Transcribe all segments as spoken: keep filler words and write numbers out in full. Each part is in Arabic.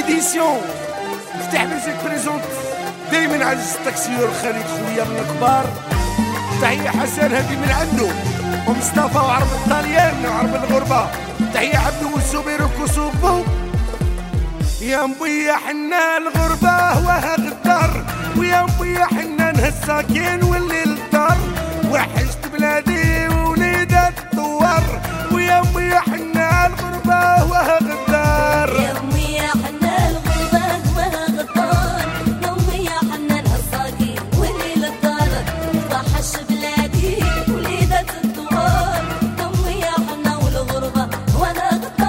ايديسيون فتح ميوزيك بريزونت دايما عزيز التاكسيور خالد خويا من الكبار. تحية حسن هادي من عنده ومصطفى وعرب الطاليان وعرب الغربة. تحية عبدو والسوبير وكوسوفو. يا مبويا حنا الغربة وها غدار، ويا مبويا حنا نهساكين والليل الدار. وحشت بلادي وليدات الدوار، ويا مبويا حنا الغربة وها غدار. يا مبويا حنا الغربة وها غدار، يا مبويا حنا نهساكين والليل الدار. وحش بلادي وليدات الدوار، يا مبويا حنا والغربة وها غدار.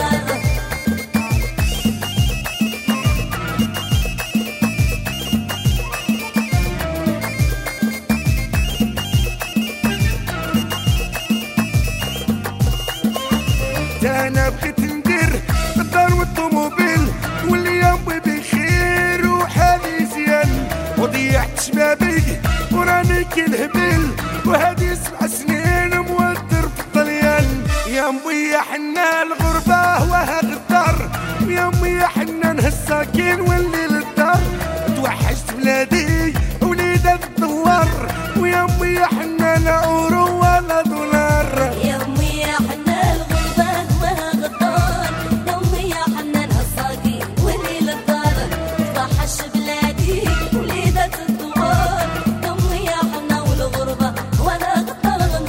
انا بغيت ندير الدار والطوموبيل واللي يمضي بخير وحالي زيان، وضيعت شبابي وراني كالهبيل وهادي سبع سنين موتر في الطليان. يا مبويا حنا الغربة وها غدار، ويا مبويا حنا نهساكين والليل الدار. توحشت بلادي وليدات الدوار، ويا مبويا حنا لا اورو ولا دولار. يا مبويا حنا الغربة وها غدار، يا مبويا حنا نهساكين والليل الدار. توحش بلادي وليدات الدوار، يا مبويا حنا والغربة وها غدار.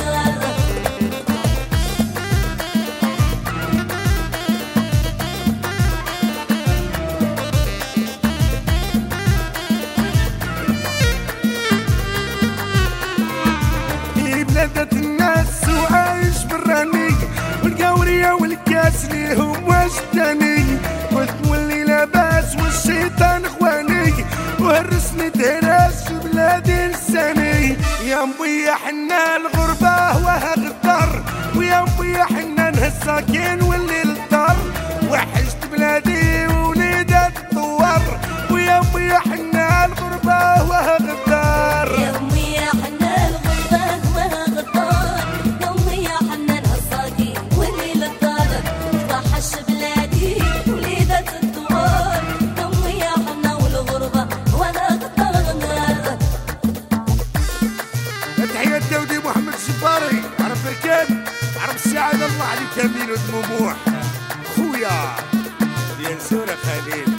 بلادة الناس وعايش بالراني، والقورية والكاس ليهم واش تاني. قلت مولي لاباس والشيطان اخواني، وهرسني دراس في بلادي لساني. يا مبويا حنا الغربة وها غدار، ويا مبويا حنا نهساكين والليل الدار. وحشت بلادي وليدات الدوار، ويا مبويا حنا الغربة وها غدار. يا مبويا حنا الغربة وها غدار، يا مبويا حنا نهساكين والليل الدار. توحش بلادي وليدات الدوار، يا مبويا حنا والغربة وها غدار. تحية داودي محمد الجباري، عرب بركان، عرب السعادة، الله عليك امين ودموموح خويا ديال سورة خليل.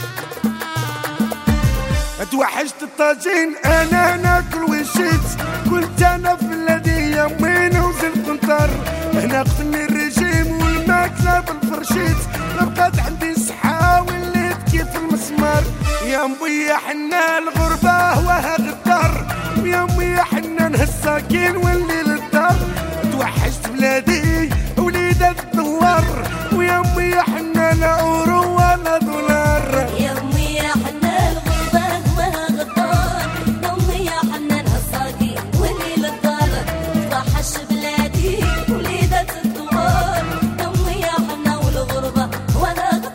توحشت الطاجين انا ناكل وشيت، كنت انا في بلادي يمين وزل قنطر. هنا قتلني الرجيم والماكلة بالفرشيت، ما بقات عندي صحة وليت كيف المسمار. يا مبويا حنا الغربة وها غدار، ويا مبويا حنا نهساكين والليل الدار. توحشت بلادي وليدات الدوار، ويا مبويا حنا لا اورو ولا دولار. يا مبويا حنا الغربة وها غدار، يا مبويا حنا نهساكين والليل الدار. توحش بلادي وليدات الدوار، يا مبويا حنا والغربة وها غدار.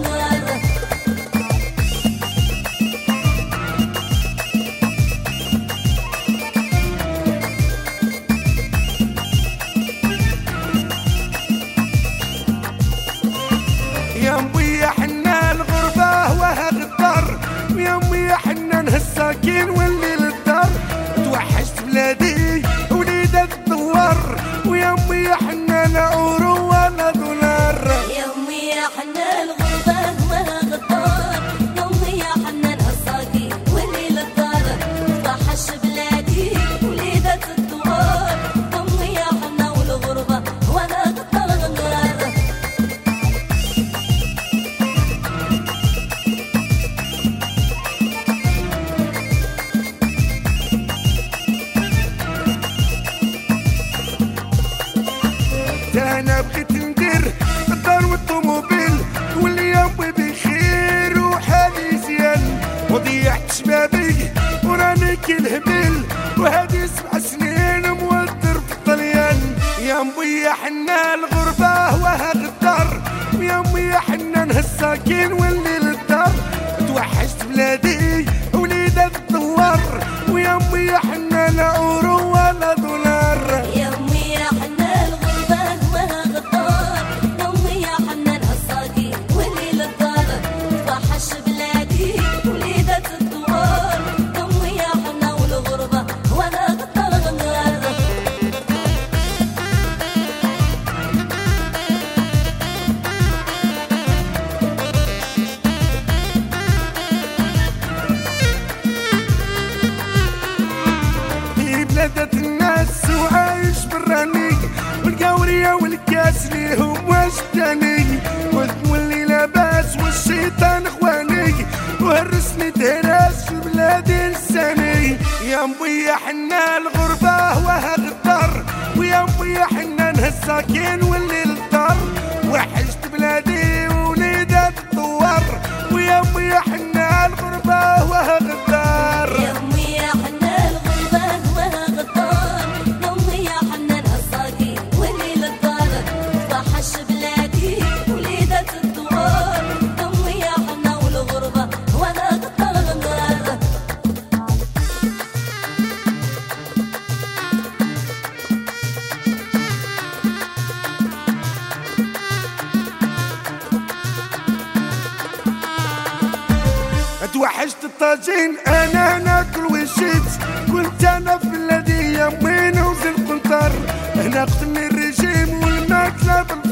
يا مبويا حنا الغربة وها غدار، ويا مبويا حنا نهساكين والليل الدار. توحشت بلادي وليدات الدوار، ويا مبويا حنا لا اورو ولا دولار. يا مبويا حنا الغربة وها غدار، يا مبويا حنا نهساكين والليل الدار. توحش بلادي وليدات الدوار، يا مبويا حنا والغربة وها غدار. انا بغيت ندير الدار والطوموبيل واللي يمضي بخير وحالي زيان، وضيعت شبابي وراني كالهبيل وهادي سبع سنين موتر في الطليان. يا مبويا حنا الغربة وها غدار، ويا مبويا حنا نهساكين والليل الدار. توحشت بلادي وليدات الدوار، ويا مبويا حنا لا اورو ولا دولار. يا مبويا حنا الغربة وها غدار، يا مبويا حنا نهساكين والليل الدار. الشيطان اخواني ورسني دراس في بلادي لساني. يا مبويا حنا الغربة وها غدار، ويا مبويا حنا الساكن واللي للدار، وحشت بلادي وليدات الدوار، ويا مبويا حنا الغربة وها غدار. يا مبويا حنا الغربة وها غدار، يا مبويا حنا الساكن واللي للدار، وحش بلادي وليدات الدوار، يا مبويا حنا والغربة وها غدار. توحشت الطاجين انا ناكل وشيت، كنت انا في بلادي يمين وزي القنطر، هنا قتلني الرجيم والماكله بالبطر.